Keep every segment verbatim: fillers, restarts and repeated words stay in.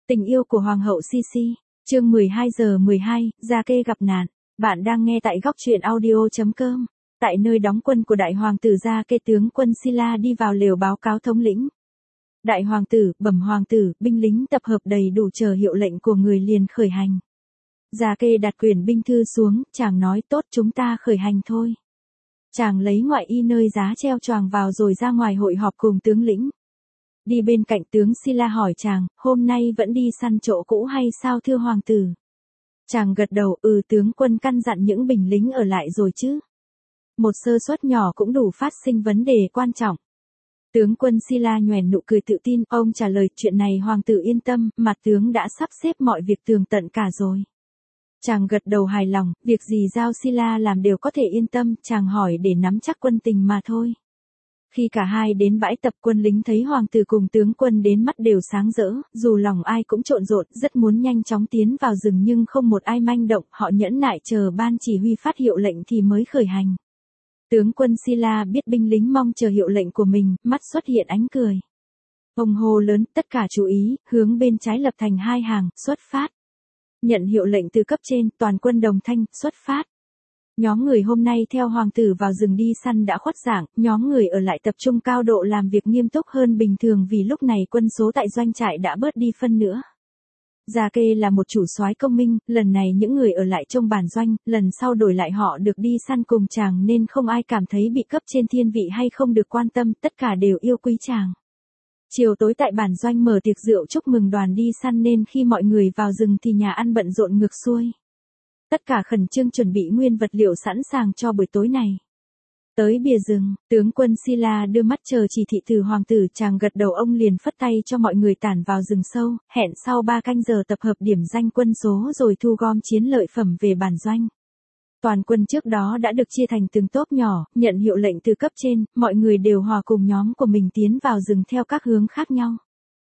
Tình yêu của Hoàng hậu Sisi, chương mười hai giờ mười hai, Gia Kê gặp nạn. Bạn đang nghe tại góc truyện audio chấm com. Tại nơi đóng quân của đại hoàng tử Gia Kê, tướng quân Sila đi vào lều báo cáo thống lĩnh. Đại hoàng tử, bẩm hoàng tử, binh lính tập hợp đầy đủ, chờ hiệu lệnh của người liền khởi hành. Gia Kê đặt quyển binh thư xuống, chàng nói tốt, chúng ta khởi hành thôi. Chàng lấy ngoại y nơi giá treo choàng vào rồi ra ngoài hội họp cùng tướng lĩnh. Đi bên cạnh tướng Sila hỏi chàng, hôm nay vẫn đi săn chỗ cũ hay sao thưa hoàng tử? Chàng gật đầu, ừ, tướng quân căn dặn những binh lính ở lại rồi chứ. Một sơ suất nhỏ cũng đủ phát sinh vấn đề quan trọng. Tướng quân Sila nhoẻn nụ cười tự tin, ông trả lời, chuyện này hoàng tử yên tâm, mặt tướng đã sắp xếp mọi việc tường tận cả rồi. Chàng gật đầu hài lòng, việc gì giao Sila làm đều có thể yên tâm, chàng hỏi để nắm chắc quân tình mà thôi. Khi cả hai đến bãi tập, quân lính thấy hoàng tử cùng tướng quân đến, mắt đều sáng rỡ, dù lòng ai cũng trộn rộn, rất muốn nhanh chóng tiến vào rừng nhưng không một ai manh động, họ nhẫn nại chờ ban chỉ huy phát hiệu lệnh thì mới khởi hành. Tướng quân Sila biết binh lính mong chờ hiệu lệnh của mình, mắt xuất hiện ánh cười. Ông hô lớn, tất cả chú ý, hướng bên trái lập thành hai hàng, xuất phát. Nhận hiệu lệnh từ cấp trên, toàn quân đồng thanh, xuất phát. Nhóm người hôm nay theo hoàng tử vào rừng đi săn đã khuất dạng, nhóm người ở lại tập trung cao độ làm việc nghiêm túc hơn bình thường vì lúc này quân số tại doanh trại đã bớt đi phân nữa. Gia Kê là một chủ soái công minh, lần này những người ở lại trong bản doanh, lần sau đổi lại họ được đi săn cùng chàng nên không ai cảm thấy bị cấp trên thiên vị hay không được quan tâm, tất cả đều yêu quý chàng. Chiều tối tại bản doanh mở tiệc rượu chúc mừng đoàn đi săn nên khi mọi người vào rừng thì nhà ăn bận rộn ngược xuôi. Tất cả khẩn trương chuẩn bị nguyên vật liệu sẵn sàng cho buổi tối này. Tới bìa rừng, tướng quân Sila đưa mắt chờ chỉ thị từ hoàng tử, chàng gật đầu, ông liền phất tay cho mọi người tản vào rừng sâu, hẹn sau ba canh giờ tập hợp điểm danh quân số rồi thu gom chiến lợi phẩm về bản doanh. Toàn quân trước đó đã được chia thành từng tốp nhỏ, nhận hiệu lệnh từ cấp trên, mọi người đều hòa cùng nhóm của mình tiến vào rừng theo các hướng khác nhau.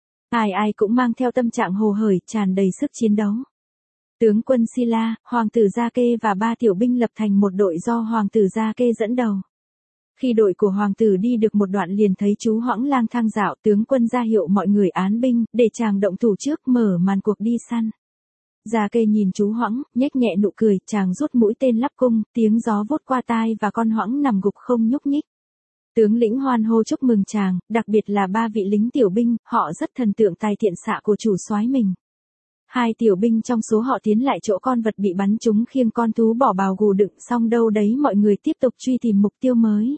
Ai ai cũng mang theo tâm trạng hồ hởi, tràn đầy sức chiến đấu. Tướng quân Sila, hoàng tử Gia Kê và ba tiểu binh lập thành một đội do hoàng tử Gia Kê dẫn đầu. Khi đội của hoàng tử đi được một đoạn liền thấy chú Hoãng lang thang dạo, tướng quân ra hiệu mọi người án binh, để chàng động thủ trước mở màn cuộc đi săn. Gia Kê nhìn chú Hoãng, nhếch nhẹ nụ cười, chàng rút mũi tên lắp cung, tiếng gió vút qua tai và con Hoãng nằm gục không nhúc nhích. Tướng lĩnh hoan hô chúc mừng chàng, đặc biệt là ba vị lính tiểu binh, họ rất thần tượng tài thiện xạ của chủ soái mình. Hai tiểu binh trong số họ tiến lại chỗ con vật bị bắn trúng khiêng con thú bỏ bào gù đựng xong đâu đấy mọi người tiếp tục truy tìm mục tiêu mới.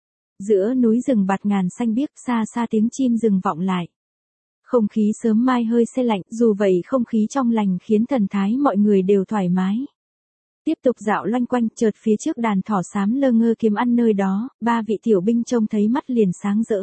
Giữa núi rừng bạt ngàn xanh biếc, xa xa tiếng chim rừng vọng lại. Không khí sớm mai hơi se lạnh, dù vậy không khí trong lành khiến thần thái mọi người đều thoải mái. Tiếp tục dạo loanh quanh, chợt phía trước đàn thỏ xám lơ ngơ kiếm ăn nơi đó, ba vị tiểu binh trông thấy mắt liền sáng rỡ.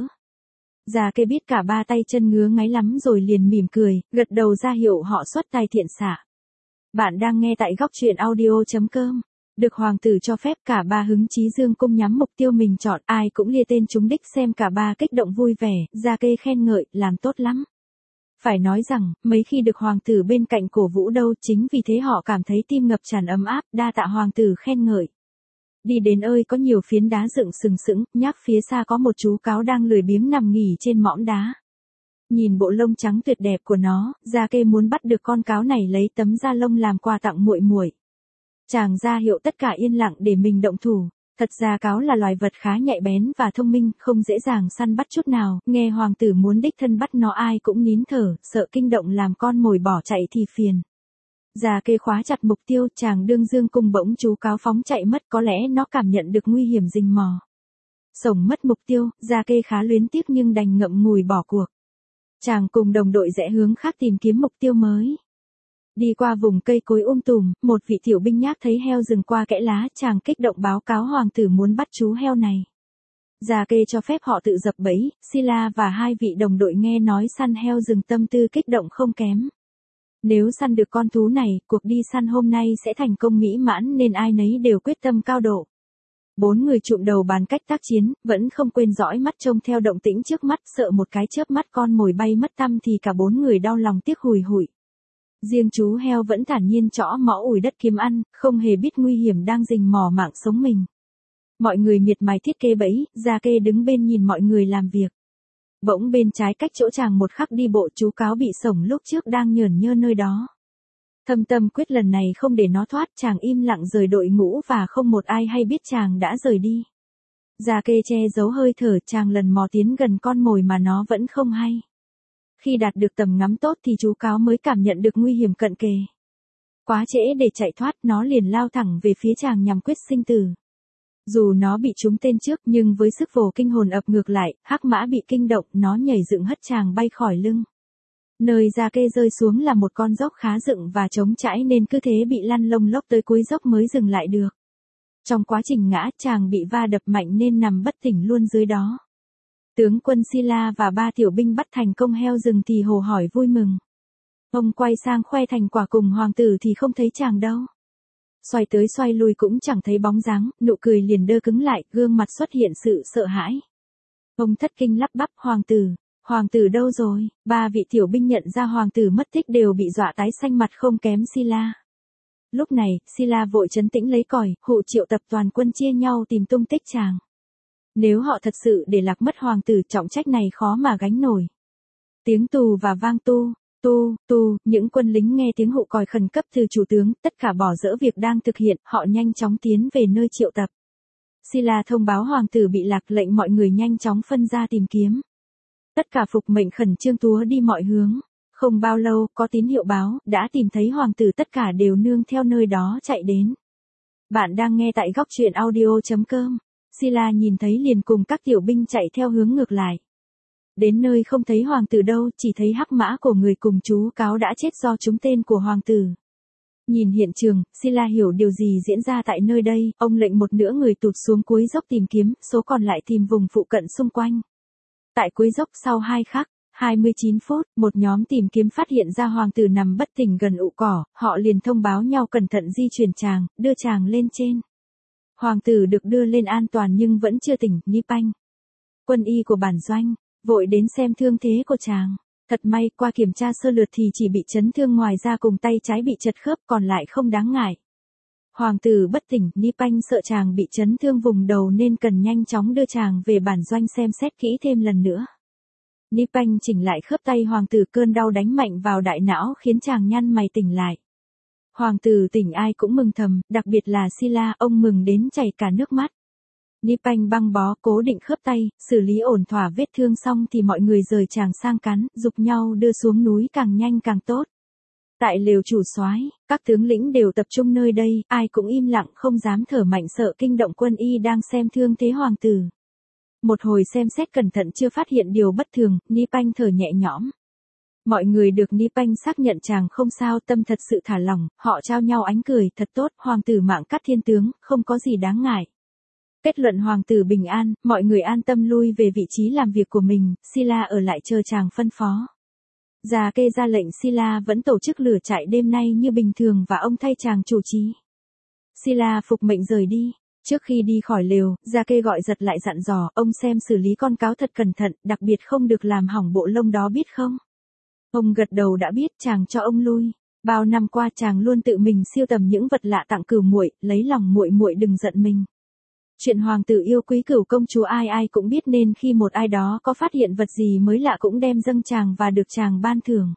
Gia Kê biết cả ba tay chân ngứa ngáy lắm rồi liền mỉm cười, gật đầu ra hiệu họ xuất tài thiện xạ. Bạn đang nghe tại góc truyện audio chấm com. Được hoàng tử cho phép, cả ba hứng chí dương cung nhắm mục tiêu mình chọn, ai cũng lia tên trúng đích, xem cả ba kích động vui vẻ, Gia Kê khen ngợi, làm tốt lắm. Phải nói rằng, mấy khi được hoàng tử bên cạnh cổ vũ đâu, chính vì thế họ cảm thấy tim ngập tràn ấm áp, đa tạ hoàng tử khen ngợi. Đi đến ơi có nhiều phiến đá dựng sừng sững, nhác phía xa có một chú cáo đang lười biếng nằm nghỉ trên mỏm đá. Nhìn bộ lông trắng tuyệt đẹp của nó, Gia Kê muốn bắt được con cáo này lấy tấm da lông làm quà tặng muội muội. Chàng ra hiệu tất cả yên lặng để mình động thủ. Thật ra cáo là loài vật khá nhạy bén và thông minh, không dễ dàng săn bắt chút nào, nghe hoàng tử muốn đích thân bắt nó ai cũng nín thở, sợ kinh động làm con mồi bỏ chạy thì phiền. Gia Kê khóa chặt mục tiêu, chàng đương dương cung bỗng chú cáo phóng chạy mất, có lẽ nó cảm nhận được nguy hiểm rình mò. Sổng mất mục tiêu, Gia Kê khá luyến tiếc nhưng đành ngậm ngùi bỏ cuộc. Chàng cùng đồng đội rẽ hướng khác tìm kiếm mục tiêu mới. Đi qua vùng cây cối um tùm, một vị tiểu binh nhác thấy heo rừng qua kẽ lá, chàng kích động báo cáo hoàng tử muốn bắt chú heo này. Gia Kê cho phép họ tự dập bẫy, Sila và hai vị đồng đội nghe nói săn heo rừng tâm tư kích động không kém. Nếu săn được con thú này, cuộc đi săn hôm nay sẽ thành công mỹ mãn nên ai nấy đều quyết tâm cao độ. Bốn người trụm đầu bàn cách tác chiến, vẫn không quên dõi mắt trông theo động tĩnh trước mắt, sợ một cái chớp mắt con mồi bay mất tăm thì cả bốn người đau lòng tiếc hùi hụi. Riêng chú heo vẫn thản nhiên trõ mõ ủi đất kiếm ăn, không hề biết nguy hiểm đang rình mò mạng sống mình. Mọi người miệt mài thiết kế bẫy, Gia Kê đứng bên nhìn mọi người làm việc. Bỗng bên trái cách chỗ chàng một khắc đi bộ chú cáo bị sổng lúc trước đang nhởn nhơ nơi đó. Thâm tâm quyết lần này không để nó thoát, chàng im lặng rời đội ngũ và không một ai hay biết chàng đã rời đi. Gia Kê che giấu hơi thở, chàng lần mò tiến gần con mồi mà nó vẫn không hay. Khi đạt được tầm ngắm tốt thì chú cáo mới cảm nhận được nguy hiểm cận kề. Quá trễ để chạy thoát, nó liền lao thẳng về phía chàng nhằm quyết sinh tử. Dù nó bị trúng tên trước nhưng với sức vồ kinh hồn ập ngược lại, hắc mã bị kinh động, nó nhảy dựng hất chàng bay khỏi lưng. Nơi Gia Kê rơi xuống là một con dốc khá dựng và trống trãi nên cứ thế bị lăn lông lốc tới cuối dốc mới dừng lại được. Trong quá trình ngã, chàng bị va đập mạnh nên nằm bất tỉnh luôn dưới đó. Tướng quân Sila và ba tiểu binh bắt thành công heo rừng thì hồ hỏi vui mừng. Ông quay sang khoe thành quả cùng hoàng tử thì không thấy chàng đâu. Xoay tới xoay lui cũng chẳng thấy bóng dáng, nụ cười liền đơ cứng lại, gương mặt xuất hiện sự sợ hãi. Ông thất kinh lắp bắp, hoàng tử, hoàng tử đâu rồi? Ba vị tiểu binh nhận ra hoàng tử mất tích đều bị dọa tái xanh mặt không kém Sila. Lúc này, Sila vội trấn tĩnh lấy còi, hụ triệu tập toàn quân chia nhau tìm tung tích chàng. Nếu họ thật sự để lạc mất hoàng tử, trọng trách này khó mà gánh nổi. Tiếng tù và vang tu, tu, tu, những quân lính nghe tiếng hụ còi khẩn cấp từ chủ tướng, tất cả bỏ dỡ việc đang thực hiện, họ nhanh chóng tiến về nơi triệu tập. Sila thông báo hoàng tử bị lạc, lệnh mọi người nhanh chóng phân ra tìm kiếm. Tất cả phục mệnh khẩn trương túa đi mọi hướng. Không bao lâu, có tín hiệu báo, đã tìm thấy hoàng tử, tất cả đều nương theo nơi đó chạy đến. Bạn đang nghe tại góc truyện audio chấm com. Sila nhìn thấy liền cùng các tiểu binh chạy theo hướng ngược lại. Đến nơi không thấy hoàng tử đâu, chỉ thấy hắc mã của người cùng chú cáo đã chết do trúng tên của hoàng tử. Nhìn hiện trường, Sila hiểu điều gì diễn ra tại nơi đây, ông lệnh một nửa người tụt xuống cuối dốc tìm kiếm, số còn lại tìm vùng phụ cận xung quanh. Tại cuối dốc sau hai khắc, hai mươi chín phút, một nhóm tìm kiếm phát hiện ra hoàng tử nằm bất tỉnh gần ụ cỏ, họ liền thông báo nhau cẩn thận di chuyển chàng, đưa chàng lên trên. Hoàng tử được đưa lên an toàn nhưng vẫn chưa tỉnh, Nipanh. Quân y của bản doanh, vội đến xem thương thế của chàng. Thật may, qua kiểm tra sơ lược thì chỉ bị chấn thương ngoài da cùng tay trái bị chật khớp, còn lại không đáng ngại. Hoàng tử bất tỉnh, Nipanh sợ chàng bị chấn thương vùng đầu nên cần nhanh chóng đưa chàng về bản doanh xem xét kỹ thêm lần nữa. Nipanh chỉnh lại khớp tay hoàng tử, cơn đau đánh mạnh vào đại não khiến chàng nhăn mày tỉnh lại. Hoàng tử tỉnh ai cũng mừng thầm, đặc biệt là Sila, ông mừng đến chảy cả nước mắt. Nipanh băng bó cố định khớp tay, xử lý ổn thỏa vết thương xong thì mọi người rời chàng sang cắn, giục nhau đưa xuống núi càng nhanh càng tốt. Tại lều chủ soái, các tướng lĩnh đều tập trung nơi đây, ai cũng im lặng không dám thở mạnh sợ kinh động quân y đang xem thương thế hoàng tử. Một hồi xem xét cẩn thận chưa phát hiện điều bất thường, Nipanh thở nhẹ nhõm. Mọi người được Nipanh xác nhận chàng không sao, tâm thật sự thả lỏng, họ trao nhau ánh cười, thật tốt, hoàng tử mạng cắt thiên tướng, không có gì đáng ngại. Kết luận hoàng tử bình an, mọi người an tâm lui về vị trí làm việc của mình, Sila ở lại chờ chàng phân phó. Gia Kê ra lệnh Sila vẫn tổ chức lửa trại đêm nay như bình thường và ông thay chàng chủ trì. Sila phục mệnh rời đi. Trước khi đi khỏi lều, Gia Kê gọi giật lại dặn dò, ông xem xử lý con cáo thật cẩn thận, đặc biệt không được làm hỏng bộ lông đó biết không? Ông gật đầu đã biết, chàng cho ông lui. Bao năm qua chàng luôn tự mình siêu tầm những vật lạ tặng cửu muội, lấy lòng muội muội đừng giận mình. Chuyện hoàng tử yêu quý cửu công chúa ai ai cũng biết nên khi một ai đó có phát hiện vật gì mới lạ cũng đem dâng chàng và được chàng ban thưởng.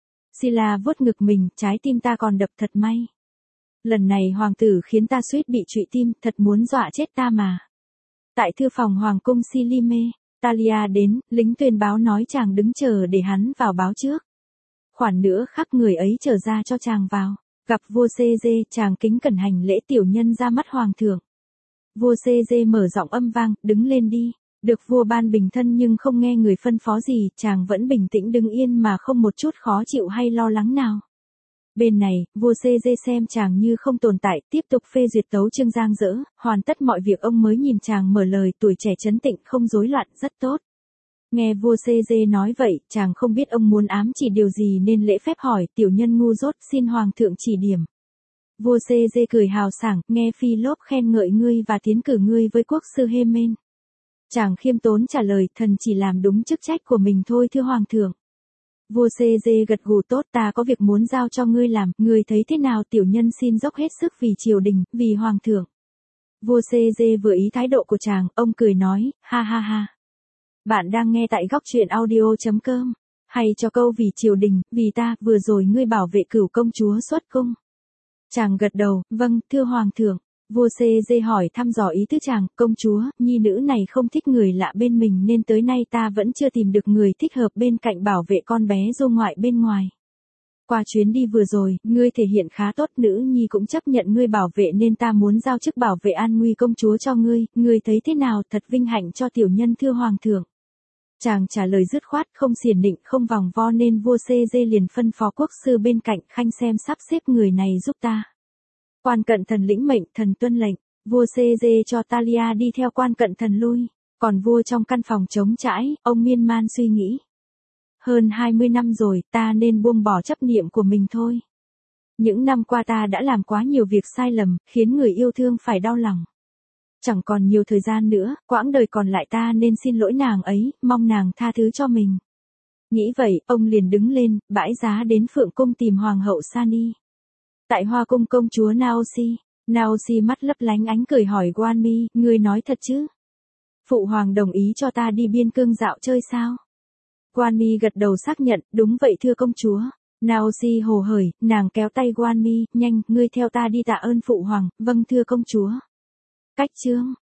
Sila vuốt ngực mình, trái tim ta còn đập thật may. Lần này hoàng tử khiến ta suýt bị trụy tim, thật muốn dọa chết ta mà. Tại thư phòng hoàng cung Silime, Talia đến, lính tuyên báo nói chàng đứng chờ để hắn vào báo trước. Khoản nữa khắc người ấy trở ra cho chàng vào. Gặp vua xê dê, chàng kính cẩn hành lễ tiểu nhân ra mắt hoàng thượng. Vua xê dê mở giọng âm vang, đứng lên đi. Được vua ban bình thân nhưng không nghe người phân phó gì, chàng vẫn bình tĩnh đứng yên mà không một chút khó chịu hay lo lắng nào. Bên này, vua xê dê xem chàng như không tồn tại, tiếp tục phê duyệt tấu chương giang dỡ, hoàn tất mọi việc ông mới nhìn chàng mở lời, tuổi trẻ trấn tịnh không rối loạn, rất tốt. Nghe vua xê dê nói vậy, chàng không biết ông muốn ám chỉ điều gì nên lễ phép hỏi, tiểu nhân ngu dốt, xin hoàng thượng chỉ điểm. Vua xê dê cười hào sảng, nghe Phi Lốp khen ngợi ngươi và tiến cử ngươi với quốc sư Hemen. Chàng khiêm tốn trả lời, thần chỉ làm đúng chức trách của mình thôi thưa hoàng thượng. Vua xê dê gật gù, tốt, ta có việc muốn giao cho ngươi làm, ngươi thấy thế nào? Tiểu nhân xin dốc hết sức vì triều đình, vì hoàng thượng. Vua xê dê vừa ý thái độ của chàng, ông cười nói, ha ha ha. Bạn đang nghe tại góc truyện audio.com. Hay cho câu vì triều đình, vì ta, vừa rồi ngươi bảo vệ cửu công chúa xuất cung. Chàng gật đầu, vâng, thưa hoàng thượng. Vua Xê Dê hỏi thăm dò ý tứ chàng, công chúa, nhi nữ này không thích người lạ bên mình nên tới nay ta vẫn chưa tìm được người thích hợp bên cạnh bảo vệ con bé dâu ngoại bên ngoài. Qua chuyến đi vừa rồi, ngươi thể hiện khá tốt, nữ nhi cũng chấp nhận ngươi bảo vệ nên ta muốn giao chức bảo vệ an nguy công chúa cho ngươi, ngươi thấy thế nào, thật vinh hạnh cho tiểu nhân thưa hoàng thượng. Chàng trả lời dứt khoát, không xiển nịnh, không vòng vo nên vua Xê Dê liền phân phó quốc sư bên cạnh, khanh xem sắp xếp người này giúp ta. Quan cận thần lĩnh mệnh, thần tuân lệnh, vua Xê Dê cho Talia đi theo quan cận thần lui, còn vua trong căn phòng trống trải, ông miên man suy nghĩ. Hơn hai mươi năm rồi, ta nên buông bỏ chấp niệm của mình thôi. Những năm qua ta đã làm quá nhiều việc sai lầm, khiến người yêu thương phải đau lòng. Chẳng còn nhiều thời gian nữa, quãng đời còn lại ta nên xin lỗi nàng ấy, mong nàng tha thứ cho mình. Nghĩ vậy, ông liền đứng lên, bãi giá đến Phượng Cung tìm Hoàng hậu Sani. Tại Hoa Cung công chúa Naosi, Naosi mắt lấp lánh ánh cười hỏi Guan Mi, ngươi nói thật chứ? Phụ hoàng đồng ý cho ta đi biên cương dạo chơi sao? Guan Mi gật đầu xác nhận, đúng vậy thưa công chúa. Naosi hồ hởi, nàng kéo tay Guan Mi, nhanh, ngươi theo ta đi tạ ơn phụ hoàng, vâng thưa công chúa. Cách chương